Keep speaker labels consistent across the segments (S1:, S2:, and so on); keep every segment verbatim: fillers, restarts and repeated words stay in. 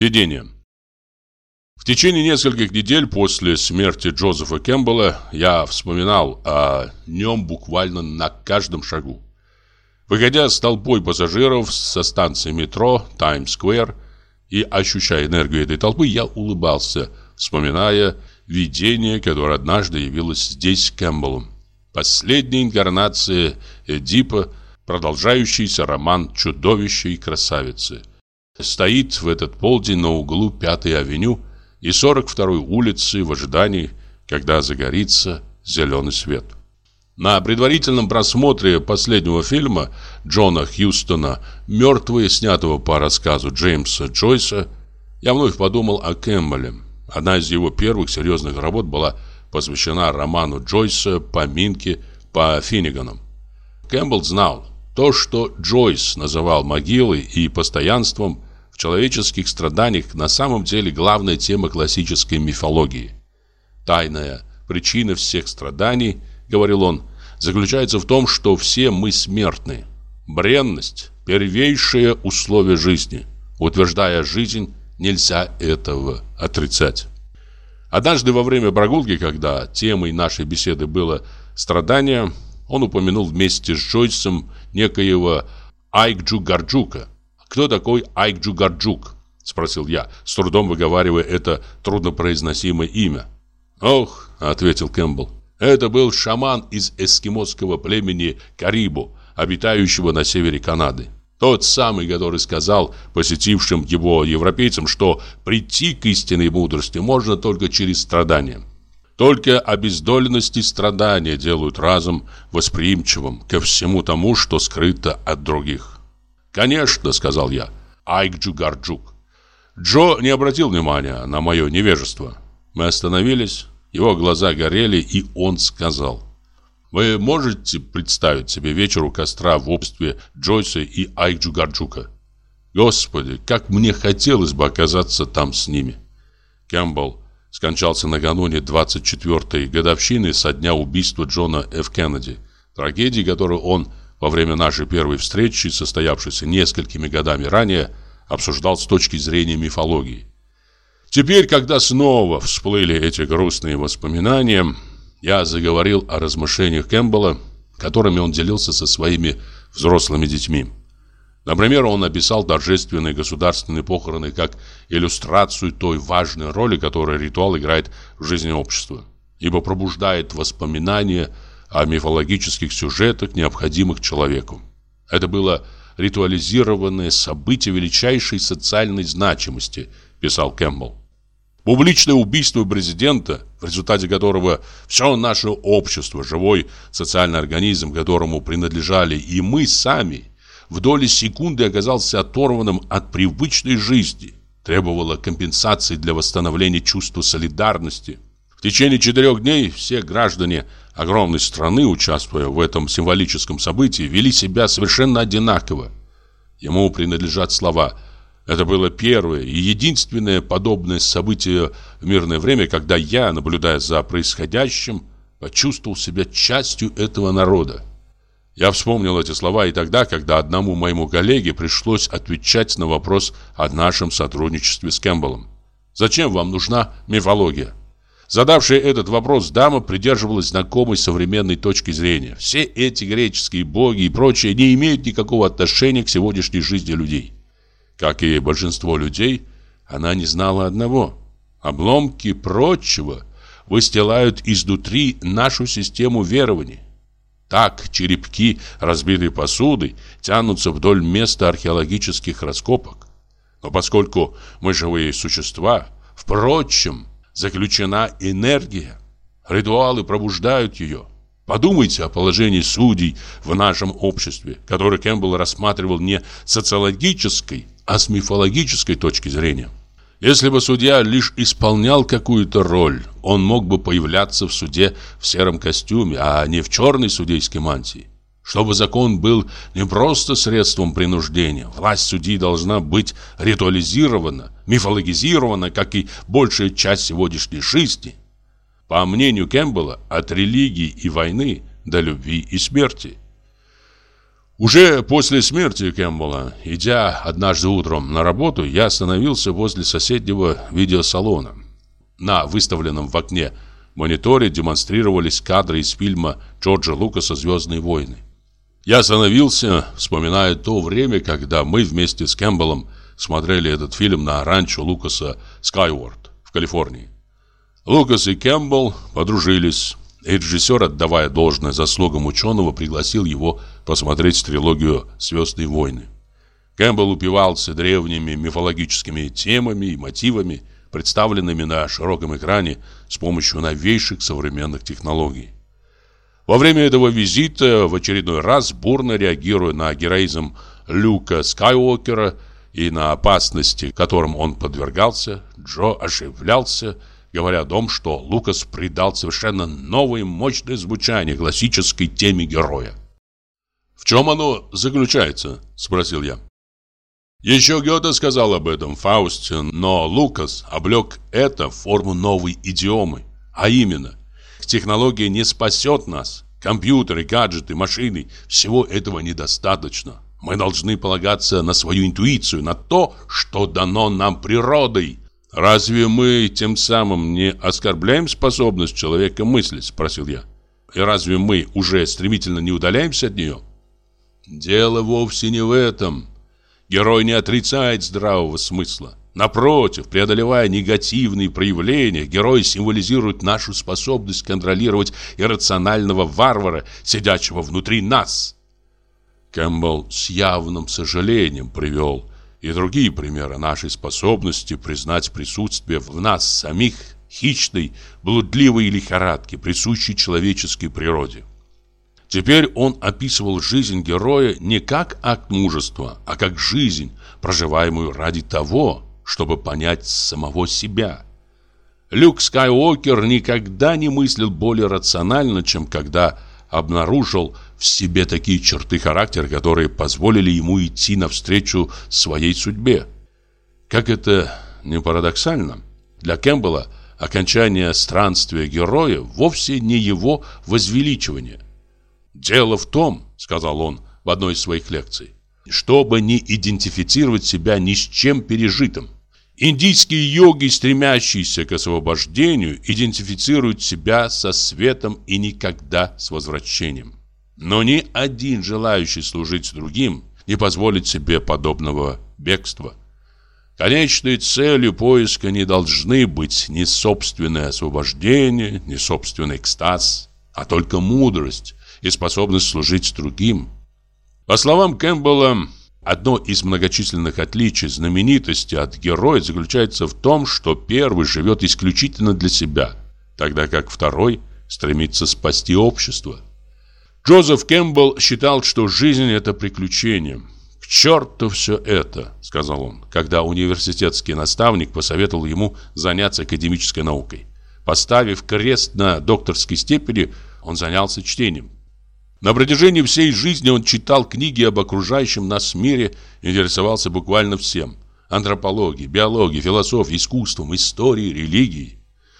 S1: Введение. В течение нескольких недель после смерти Джозефа Кэмпбелла я вспоминал о нем буквально на каждом шагу. Выходя с толпой пассажиров со станции метро Таймс-сквер и ощущая энергию этой толпы, я улыбался, вспоминая видение, которое однажды явилось здесь Кэмпбеллом. Последняя инкарнация Эдипа, продолжающийся роман «Чудовище и красавицы». Стоит в этот полдень на углу Пятой авеню и сорок второй улицы в ожидании, когда загорится зеленый свет. На предварительном просмотре последнего фильма Джона Хьюстона «Мертвые», снятого по рассказу Джеймса Джойса, я вновь подумал о Кэмпбелле. Одна из его первых серьезных работ была посвящена роману Джойса «Поминки по Финниганам». Кэмпбелл знал, то, что Джойс называл могилой и постоянством в человеческих страданиях, на самом деле главная тема классической мифологии. «Тайная причина всех страданий, — говорил он, — заключается в том, что все мы смертны. Бренность — первейшее условие жизни. Утверждая жизнь, нельзя этого отрицать». Однажды во время прогулки, когда темой нашей беседы было страдание, он упомянул вместе с Джойсом некоего Айкджу-Гарджука. «Кто такой Айкджу-Гарджук?» — спросил я, с трудом выговаривая это труднопроизносимое имя. «Ох», — ответил Кэмпбелл, — «это был шаман из эскимосского племени Карибу, обитающего на севере Канады. Тот самый, который сказал посетившим его европейцам, что прийти к истинной мудрости можно только через страдания. Только обездоленность и страдания делают разум восприимчивым ко всему тому, что скрыто от других». «Конечно», — сказал я, — «Айкджу-Гарджук». Джо не обратил внимания на мое невежество. Мы остановились, его глаза горели, и он сказал: «Вы можете представить себе вечер у костра в обществе Джойса и Айкджу-Гарджука? Господи, как мне хотелось бы оказаться там с ними». Кэмпбелл скончался накануне двадцать четвёртой годовщины со дня убийства Джона Ф. Кеннеди, трагедии, которую он во время нашей первой встречи, состоявшейся несколькими годами ранее, обсуждал с точки зрения мифологии. Теперь, когда снова всплыли эти грустные воспоминания, я заговорил о размышлениях Кэмпбелла, которыми он делился со своими взрослыми детьми. Например, он описал торжественные государственные похороны как иллюстрацию той важной роли, которую ритуал играет в жизни общества, ибо пробуждает воспоминания о мифологических сюжетах, необходимых человеку. Это было ритуализированное событие величайшей социальной значимости, писал Кэмпбелл. Публичное убийство президента, в результате которого все наше общество, живой социальный организм, которому принадлежали и мы сами, в доли секунды оказался оторванным от привычной жизни, требовало компенсации для восстановления чувства солидарности. В течение четырех дней все граждане огромной страны, участвуя в этом символическом событии, вели себя совершенно одинаково. Ему принадлежат слова: «Это было первое и единственное подобное событие в мирное время, когда я, наблюдая за происходящим, почувствовал себя частью этого народа». Я вспомнил эти слова и тогда, когда одному моему коллеге пришлось отвечать на вопрос о нашем сотрудничестве с Кэмпбеллом. «Зачем вам нужна мифология?» Задавшая этот вопрос дама придерживалась знакомой современной точки зрения. Все эти греческие боги и прочее не имеют никакого отношения к сегодняшней жизни людей. Как и большинство людей, она не знала одного: обломки прочего выстилают изнутри нашу систему верований. Так черепки разбитой посуды тянутся вдоль места археологических раскопок. Но поскольку мы живые существа, впрочем, заключена энергия. Ритуалы пробуждают ее. Подумайте о положении судей в нашем обществе, которое Кэмпбелл рассматривал не с социологической, а с мифологической точки зрения. Если бы судья лишь исполнял какую-то роль, он мог бы появляться в суде в сером костюме, а не в черной судейской мантии. Чтобы закон был не просто средством принуждения, власть судьи должна быть ритуализирована, мифологизирована, как и большая часть сегодняшней жизни. По мнению Кэмпбелла, от религии и войны до любви и смерти. Уже после смерти Кэмпбелла, идя однажды утром на работу, я остановился возле соседнего видеосалона. На выставленном в окне мониторе демонстрировались кадры из фильма Джорджа Лукаса «Звездные войны». Я остановился, вспоминая то время, когда мы вместе с Кэмпбеллом смотрели этот фильм на ранчо Лукаса Скайуорд в Калифорнии. Лукас и Кэмпбелл подружились, и режиссер, отдавая должное заслугам ученого, пригласил его посмотреть трилогию «Звездные войны». Кэмпбелл упивался древними мифологическими темами и мотивами, представленными на широком экране с помощью новейших современных технологий. Во время этого визита, в очередной раз бурно реагируя на героизм Люка Скайуокера и на опасности, которым он подвергался, Джо оживлялся, говоря о том, что Лукас придал совершенно новое мощное звучание классической теме героя. «В чем оно заключается?» – спросил я. Еще Гёте сказал об этом в Фаусте, но Лукас облег это в форму новой идиомы, а именно: технология не спасет нас. Компьютеры, гаджеты, машины – всего этого недостаточно. Мы должны полагаться на свою интуицию, на то, что дано нам природой. «Разве мы тем самым не оскорбляем способность человека мыслить?» – спросил я. «И разве мы уже стремительно не удаляемся от нее?» «Дело вовсе не в этом. Герой не отрицает здравого смысла. Напротив, преодолевая негативные проявления, герой символизирует нашу способность контролировать иррационального варвара, сидящего внутри нас». Кэмпбелл с явным сожалением привел и другие примеры нашей способности признать присутствие в нас самих хищной, блудливой лихорадки, присущей человеческой природе. Теперь он описывал жизнь героя не как акт мужества, а как жизнь, проживаемую ради того, чтобы понять самого себя. Люк Скайуокер никогда не мыслил более рационально, чем когда обнаружил в себе такие черты характера, которые позволили ему идти навстречу своей судьбе. Как это ни парадоксально, для Кэмпбелла окончание странствия героя вовсе не его возвеличивание. «Дело в том, — сказал он в одной из своих лекций, — чтобы не идентифицировать себя ни с чем пережитым. Индийские йоги, стремящиеся к освобождению, идентифицируют себя со светом и никогда с возвращением. Но ни один желающий служить другим не позволит себе подобного бегства. Конечной целью поиска не должны быть ни собственное освобождение, ни собственный экстаз, а только мудрость и способность служить другим». По словам Кэмпбелла, одно из многочисленных отличий знаменитости от героя заключается в том, что первый живет исключительно для себя, тогда как второй стремится спасти общество. Джозеф Кэмпбелл считал, что жизнь – это приключение. «К черту все это», – сказал он, когда университетский наставник посоветовал ему заняться академической наукой. Поставив крест на докторской степени, он занялся чтением. На протяжении всей жизни он читал книги об окружающем нас мире, интересовался буквально всем – антропологией, биологией, философией, искусством, историей, религией.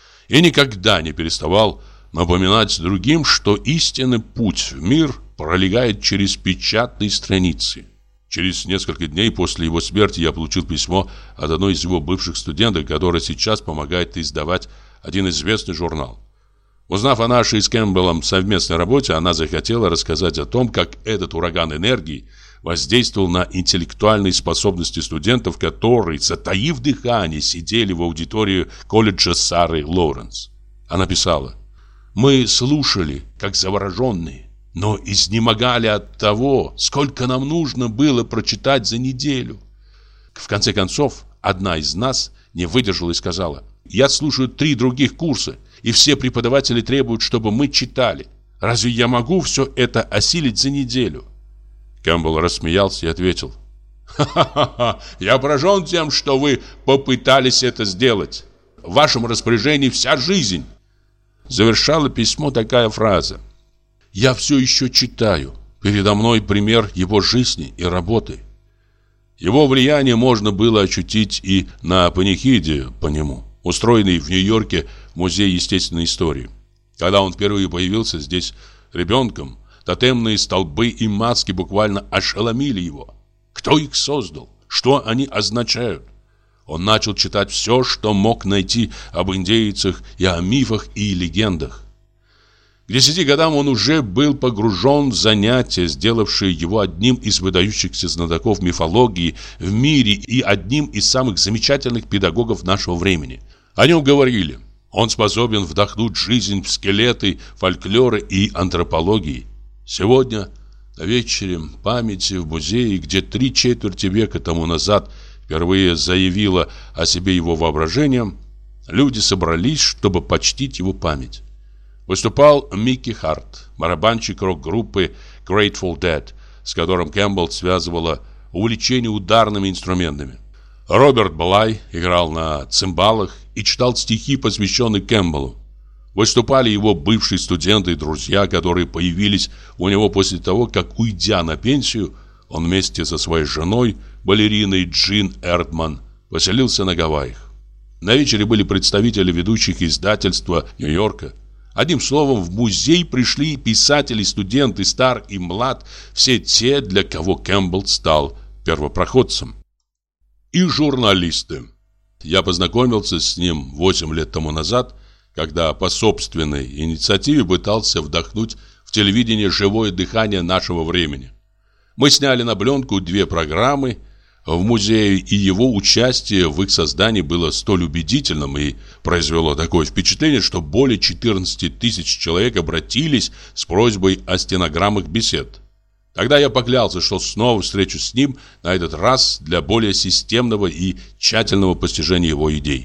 S1: И никогда не переставал напоминать другим, что истинный путь в мир пролегает через печатные страницы. Через несколько дней после его смерти я получил письмо от одной из его бывших студенток, которая сейчас помогает издавать один известный журнал. Узнав о нашей с Кэмпбеллом совместной работе, она захотела рассказать о том, как этот ураган энергии воздействовал на интеллектуальные способности студентов, которые, затаив дыхание, сидели в аудитории колледжа Сары Лоуренс. Она писала: «Мы слушали, как завороженные, но изнемогали от того, сколько нам нужно было прочитать за неделю. В конце концов, одна из нас не выдержала и сказала: я слушаю три других курса, и все преподаватели требуют, чтобы мы читали. Разве я могу все это осилить за неделю?» Кэмпбелл рассмеялся и ответил: «Ха-ха-ха, я поражен тем, что вы попытались это сделать. В вашем распоряжении вся жизнь». Завершала письмо такая фраза: «Я все еще читаю. Передо мной пример его жизни и работы». Его влияние можно было ощутить и на панихиде по нему, устроенный в Нью-Йорке музей естественной истории. Когда он впервые появился здесь ребенком, Тотемные столбы и маски буквально ошеломили его. Кто их создал? Что они означают? Он начал читать все, что мог найти об индейцах и о мифах и легендах. К десяти годам он уже был погружен в занятия, сделавшие его одним из выдающихся знатоков мифологии в мире и одним из самых замечательных педагогов нашего времени. О нем говорили: он способен вдохнуть жизнь в скелеты, фольклоры и антропологии. Сегодня, на вечере памяти в музее, где три четверти века тому назад впервые заявило о себе его воображение, люди собрались, чтобы почтить его память. Выступал Микки Харт, барабанщик рок-группы Grateful Dead, с которым Кэмпбелл связывала увлечение ударными инструментами. Роберт Блай играл на цимбалах и читал стихи, посвященные Кэмпбеллу. Выступали его бывшие студенты и друзья, которые появились у него после того, как, уйдя на пенсию, он вместе со своей женой, балериной Джин Эрдман, поселился на Гавайях. На вечере были представители ведущих издательства Нью-Йорка. Одним словом, в музей пришли писатели, студенты, стар и млад, все те, для кого Кэмпбелл стал первопроходцем. И журналисты. Я познакомился с ним восемь лет тому назад, когда по собственной инициативе пытался вдохнуть в телевидение живое дыхание нашего времени. Мы сняли на пленку две программы в музее, и его участие в их создании было столь убедительным и произвело такое впечатление, что более четырнадцати тысяч человек обратились с просьбой о стенограммах бесед. Тогда я поклялся, что снова встречусь с ним, на этот раз для более системного и тщательного постижения его идей.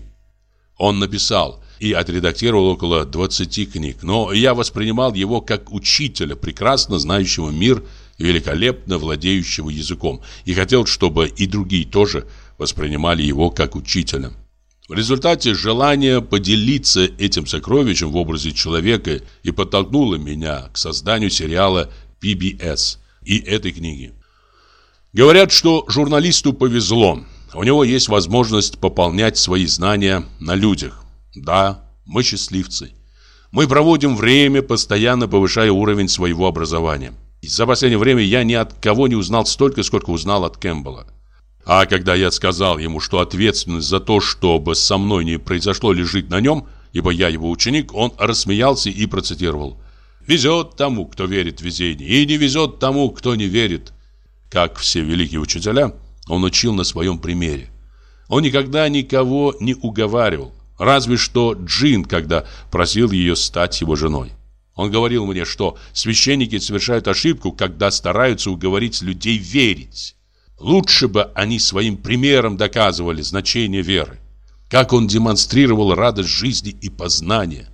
S1: Он написал и отредактировал около двадцати книг, но я воспринимал его как учителя, прекрасно знающего мир, великолепно владеющего языком, и хотел, чтобы и другие тоже воспринимали его как учителя. В результате желание поделиться этим сокровищем в образе человека и подтолкнуло меня к созданию сериала пи би эс и этой книги. Говорят, что журналисту повезло. У него есть возможность пополнять свои знания на людях. Да, мы счастливцы. Мы проводим время, постоянно повышая уровень своего образования. И за последнее время я ни от кого не узнал столько, сколько узнал от Кэмпбелла. А когда я сказал ему, что ответственность за то, чтобы со мной не произошло, лежит на нем, ибо я его ученик, он рассмеялся и процитировал: «Везет тому, кто верит в везение, и не везет тому, кто не верит». Как все великие учителя, он учил на своем примере. Он никогда никого не уговаривал, разве что Джин, когда просил ее стать его женой. Он говорил мне, что священники совершают ошибку, когда стараются уговорить людей верить. Лучше бы они своим примером доказывали значение веры. Как он демонстрировал радость жизни и познания.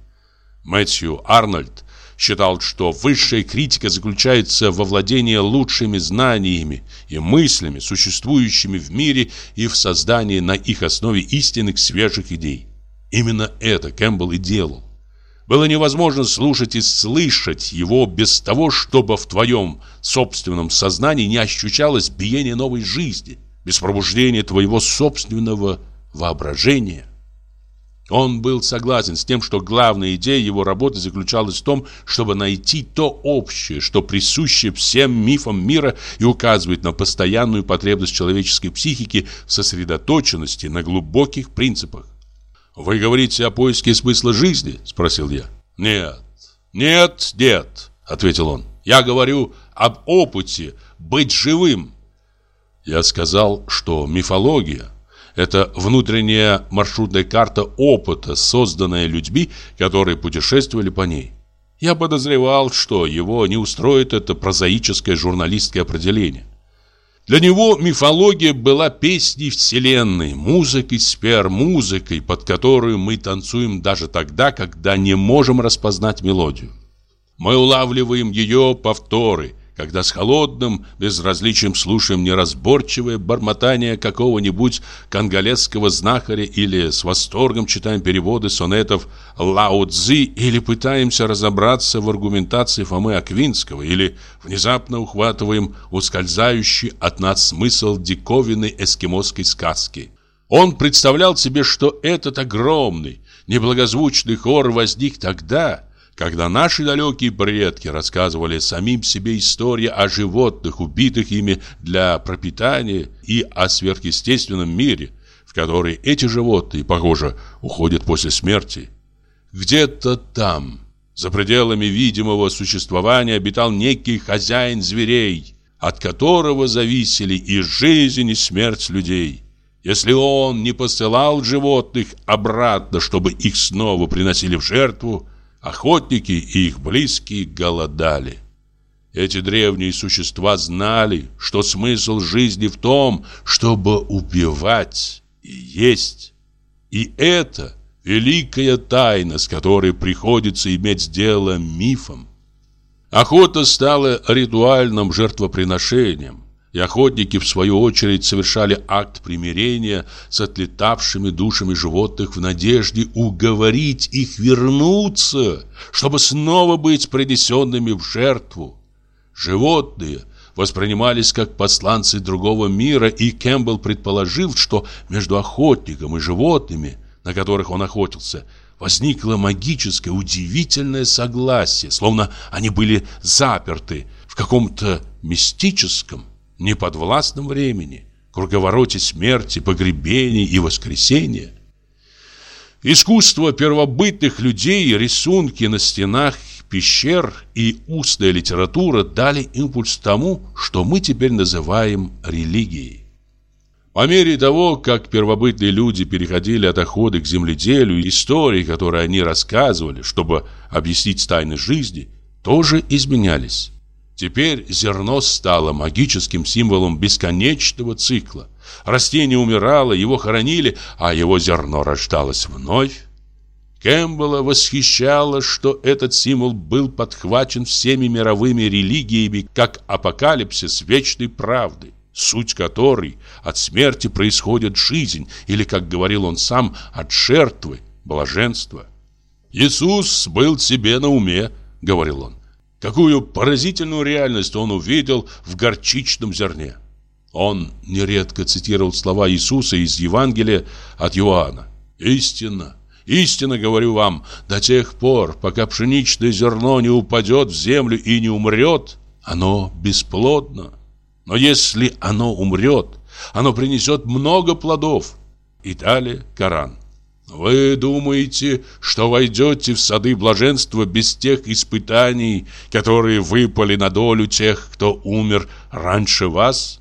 S1: Мэтью Арнольд считал, что высшая критика заключается во владении лучшими знаниями и мыслями, существующими в мире, и в создании на их основе истинных свежих идей. Именно это Кэмпбелл и делал. Было невозможно слушать и слышать его без того, чтобы в твоем собственном сознании не ощущалось биение новой жизни, без пробуждения твоего собственного воображения. Он был согласен с тем, что главная идея его работы заключалась в том, чтобы найти то общее, что присуще всем мифам мира и указывает на постоянную потребность человеческой психики в сосредоточенности на глубоких принципах. «Вы говорите о поиске смысла жизни?» – спросил я. «Нет, нет, нет», – ответил он. «Я говорю об опыте быть живым». Я сказал, что мифология – это внутренняя маршрутная карта опыта, созданная людьми, которые путешествовали по ней. Я подозревал, что его не устроит это прозаическое журналистское определение. Для него мифология была песней вселенной, музыкой сфер, музыкой, под которую мы танцуем даже тогда, когда не можем распознать мелодию. Мы улавливаем ее повторы, когда с холодным безразличием слушаем неразборчивое бормотание какого-нибудь конголезского знахаря или с восторгом читаем переводы сонетов Лао Цзи или пытаемся разобраться в аргументации Фомы Аквинского или внезапно ухватываем ускользающий от нас смысл диковинной эскимосской сказки. Он представлял себе, что этот огромный, неблагозвучный хор возник тогда, Когда наши далекие предки рассказывали самим себе истории о животных, убитых ими для пропитания, и о сверхъестественном мире, в который эти животные, похоже, уходят после смерти, где-то там, за пределами видимого существования, обитал некий хозяин зверей, от которого зависели и жизнь, и смерть людей. Если он не посылал животных обратно, чтобы их снова приносили в жертву, охотники и их близкие голодали. Эти древние существа знали, что смысл жизни в том, чтобы убивать и есть. И это великая тайна, с которой приходится иметь дело мифом. Охота стала ритуальным жертвоприношением, и охотники, в свою очередь, совершали акт примирения с отлетавшими душами животных в надежде уговорить их вернуться, чтобы снова быть принесенными в жертву. Животные воспринимались как посланцы другого мира, и Кэмпбелл предположил, что между охотником и животными, на которых он охотился, возникло магическое, удивительное согласие, словно они были заперты в каком-то мистическом, неподвластном времени, круговороте смерти, погребений и воскресения. Искусство первобытных людей, рисунки на стенах пещер и устная литература дали импульс тому, что мы теперь называем религией. По мере того, как первобытные люди переходили от охоты к земледелию, истории, которые они рассказывали, чтобы объяснить тайны жизни, тоже изменялись. Теперь зерно стало магическим символом бесконечного цикла. Растение умирало, его хоронили, а его зерно рождалось вновь. Кэмпбелла восхищало, что этот символ был подхвачен всеми мировыми религиями как апокалипсис вечной правды, суть которой от смерти происходит жизнь, или, как говорил он сам, от жертвы блаженство. «Иисус был себе на уме», — говорил он. Какую поразительную реальность он увидел в горчичном зерне. Он нередко цитировал слова Иисуса из Евангелия от Иоанна. «Истинно, истинно говорю вам, до тех пор, пока пшеничное зерно не упадет в землю и не умрет, оно бесплодно. Но если оно умрет, оно принесет много плодов». И далее Коран. «Вы думаете, что войдете в сады блаженства без тех испытаний, которые выпали на долю тех, кто умер раньше вас?»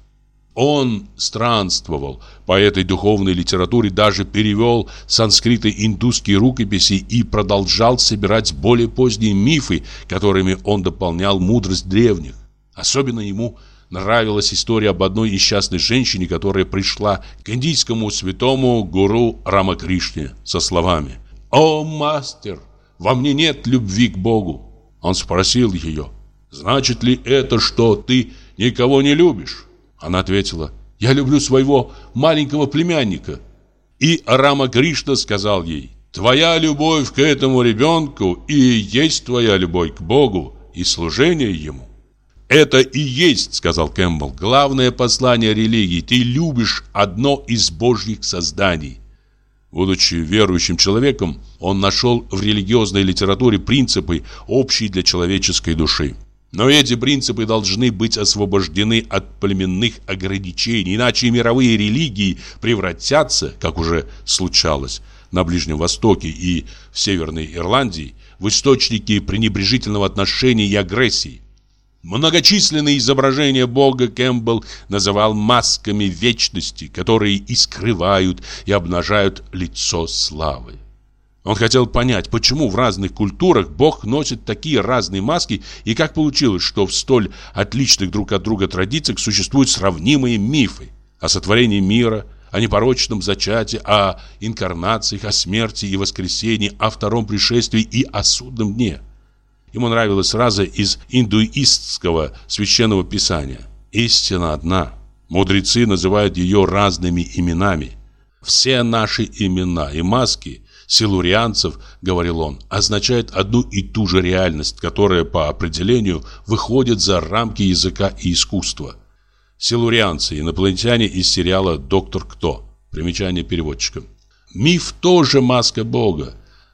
S1: Он странствовал по этой духовной литературе, даже перевел с санскрита индусские рукописи и продолжал собирать более поздние мифы, которыми он дополнял мудрость древних. Особенно ему нравилась история об одной несчастной женщине, которая пришла к индийскому святому гуру Рамакришне со словами: «О, мастер, во мне нет любви к Богу». Он спросил ее: «Значит ли это, что ты никого не любишь?» Она ответила: «Я люблю своего маленького племянника». И Рамакришна сказал ей: «Твоя любовь к этому ребенку и есть твоя любовь к Богу и служение Ему». «Это и есть, — сказал Кэмпбелл, — главное послание религии. Ты любишь одно из божьих созданий». Будучи верующим человеком, он нашел в религиозной литературе принципы, общие для человеческой души. Но эти принципы должны быть освобождены от племенных ограничений, иначе мировые религии превратятся, как уже случалось на Ближнем Востоке и в Северной Ирландии, в источники пренебрежительного отношения и агрессии. Многочисленные изображения Бога Кэмпбелл называл масками вечности, которые и скрывают, и обнажают лицо славы. Он хотел понять, почему в разных культурах Бог носит такие разные маски, и как получилось, что в столь отличных друг от друга традициях существуют сравнимые мифы о сотворении мира, о непорочном зачатии, о инкарнациях, о смерти и воскресении, о втором пришествии и о судном дне. Ему нравилась фраза из индуистского священного писания: «Истина одна». Мудрецы называют ее разными именами. «Все наши имена и маски силурианцев, — говорил он, — означают одну и ту же реальность, которая по определению выходит за рамки языка и искусства». Силурианцы — инопланетяне из сериала «Доктор Кто». Примечание переводчика. Миф тоже маска Бога.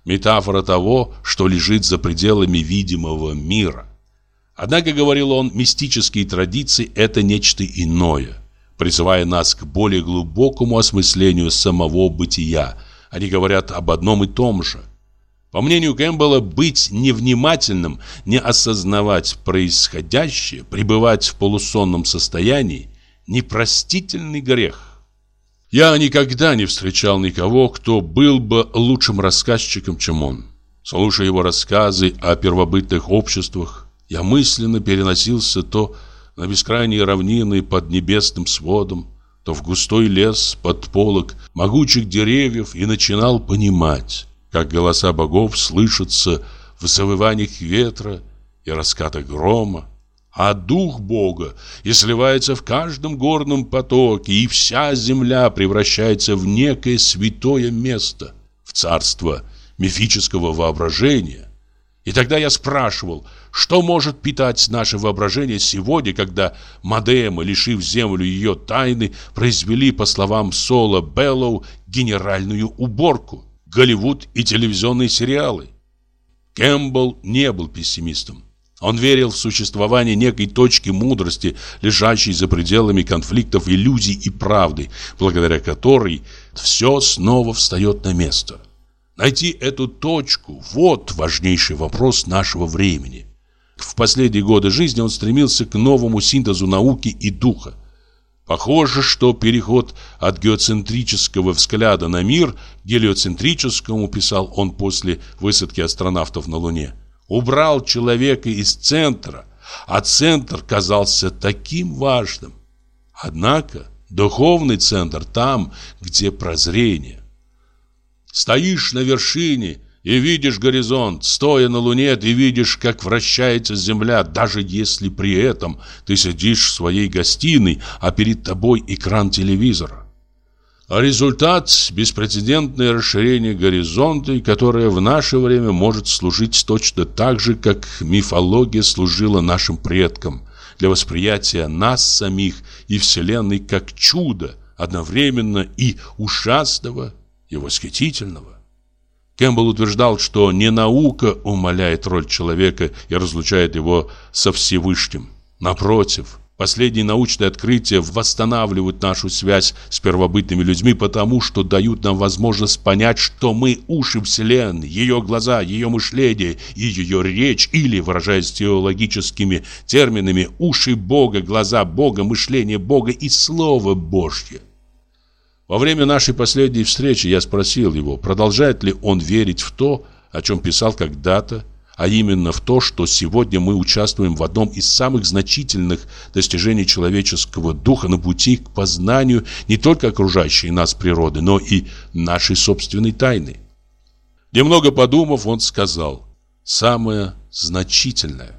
S1: метафора того, что лежит за пределами видимого мира. Однако, говорил он, мистические традиции – это нечто иное, призывая нас к более глубокому осмыслению самого бытия. Они говорят об одном и том же. По мнению Кэмпбелла, быть невнимательным, не осознавать происходящее, пребывать в полусонном состоянии – непростительный грех. Я никогда не встречал никого, кто был бы лучшим рассказчиком, чем он. Слушая его рассказы о первобытных обществах, я мысленно переносился то на бескрайние равнины под небесным сводом, то в густой лес под полог могучих деревьев и начинал понимать, как голоса богов слышатся в завываниях ветра и раскатах грома, а дух Бога и сливается в каждом горном потоке, и вся земля превращается в некое святое место, в царство мифического воображения. И тогда я спрашивал, что может питать наше воображение сегодня, когда модемы, лишив землю ее тайны, произвели, по словам Сола Беллоу, генеральную уборку, Голливуд и телевизионные сериалы. Кэмпбелл не был пессимистом. Он верил в существование некой точки мудрости, лежащей за пределами конфликтов иллюзий и правды, благодаря которой все снова встает на место. Найти эту точку – вот важнейший вопрос нашего времени. В последние годы жизни он стремился к новому синтезу науки и духа. Похоже, что переход от геоцентрического взгляда на мир к гелиоцентрическому, писал он после высадки астронавтов на Луне, убрал человека из центра, а центр казался таким важным. Однако духовный центр там, где прозрение. Стоишь на вершине и видишь горизонт. Стоя на Луне, ты видишь, как вращается Земля, даже если при этом ты сидишь в своей гостиной, а перед тобой экран телевизора. А результат – беспрецедентное расширение горизонта, которое в наше время может служить точно так же, как мифология служила нашим предкам, для восприятия нас самих и Вселенной как чуда, одновременно и ужасного, и восхитительного. Кэмпбелл утверждал, что не наука умаляет роль человека и разлучает его со Всевышним. Напротив, последние научные открытия восстанавливают нашу связь с первобытными людьми, потому что дают нам возможность понять, что мы уши Вселенной, ее глаза, ее мышление и ее речь, или, выражаясь теологическими терминами, уши Бога, глаза Бога, мышление Бога и Слово Божье. Во время нашей последней встречи я спросил его, продолжает ли он верить в то, о чем писал когда-то, а именно в то, что сегодня мы участвуем в одном из самых значительных достижений человеческого духа на пути к познанию не только окружающей нас природы, но и нашей собственной тайны. Немного подумав, он сказал: «Самое значительное».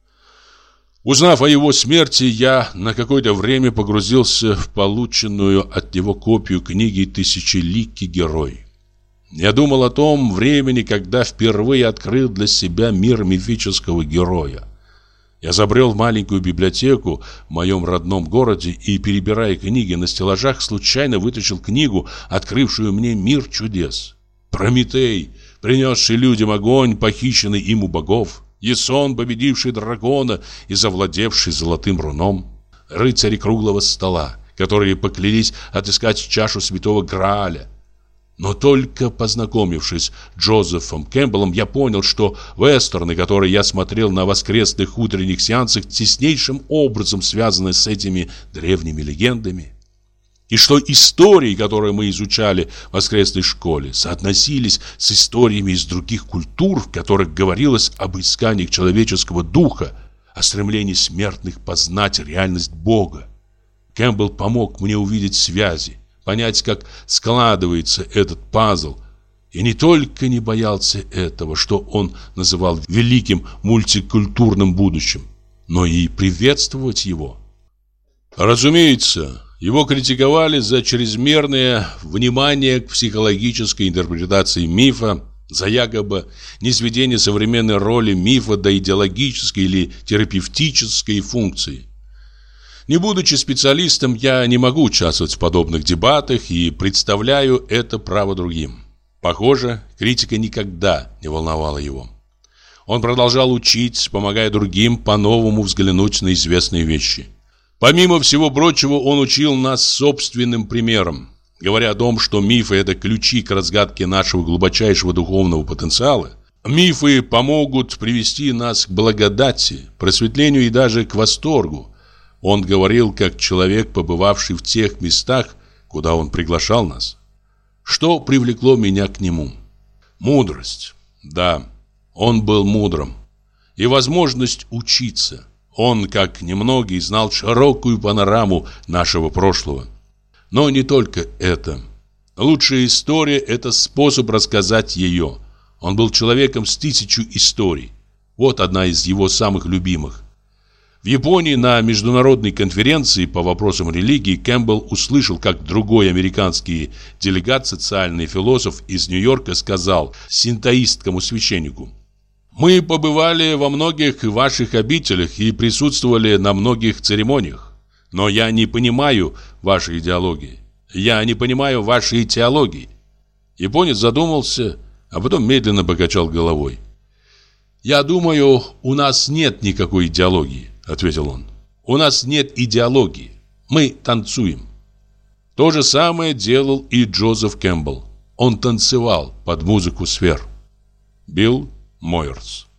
S1: Узнав о его смерти, я на какое-то время погрузился в полученную от него копию книги «Тысячеликий герой». Я думал о том времени, когда впервые открыл для себя мир мифического героя. Я забрел в маленькую библиотеку в моем родном городе и, перебирая книги на стеллажах, случайно вытащил книгу, открывшую мне мир чудес. Прометей, принесший людям огонь, похищенный им у богов. Ясон, победивший дракона и завладевший золотым руном. Рыцари круглого стола, которые поклялись отыскать чашу святого Грааля. Но только познакомившись с Джозефом Кэмпбеллом, я понял, что вестерны, которые я смотрел на воскресных утренних сеансах, теснейшим образом связаны с этими древними легендами. И что истории, которые мы изучали в воскресной школе, соотносились с историями из других культур, в которых говорилось об искании человеческого духа, о стремлении смертных познать реальность Бога. Кэмпбелл помог мне увидеть связи, понять, как складывается этот пазл, и не только не боялся этого, что он называл великим мультикультурным будущим, но и приветствовать его. Разумеется, его критиковали за чрезмерное внимание к психологической интерпретации мифа, за якобы низведение современной роли мифа до идеологической или терапевтической функции. Не будучи специалистом, я не могу участвовать в подобных дебатах и представляю это право другим. Похоже, критика никогда не волновала его. Он продолжал учить, помогая другим по-новому взглянуть на известные вещи. Помимо всего прочего, он учил нас собственным примером, говоря о том, что мифы – это ключи к разгадке нашего глубочайшего духовного потенциала. Мифы помогут привести нас к благодати, просветлению и даже к восторгу. Он говорил, как человек, побывавший в тех местах, куда он приглашал нас. Что привлекло меня к нему? Мудрость. Да, он был мудрым. И возможность учиться. Он, как немногие, знал широкую панораму нашего прошлого. Но не только это. Лучшая история – это способ рассказать ее. Он был человеком с тысячу историй. Вот одна из его самых любимых. В Японии на международной конференции по вопросам религии Кэмпбелл услышал, как другой американский делегат, социальный философ из Нью-Йорка, сказал синтоистскому священнику: «Мы побывали во многих ваших обителях и присутствовали на многих церемониях, но я не понимаю вашей идеологии. Я не понимаю вашей теологии». Японец задумался, а потом медленно покачал головой. «Я думаю, у нас нет никакой идеологии», — ответил он. «У нас нет идеологии. Мы танцуем». То же самое делал и Джозеф Кэмпбелл. Он танцевал под музыку сфер. Билл Мойерс.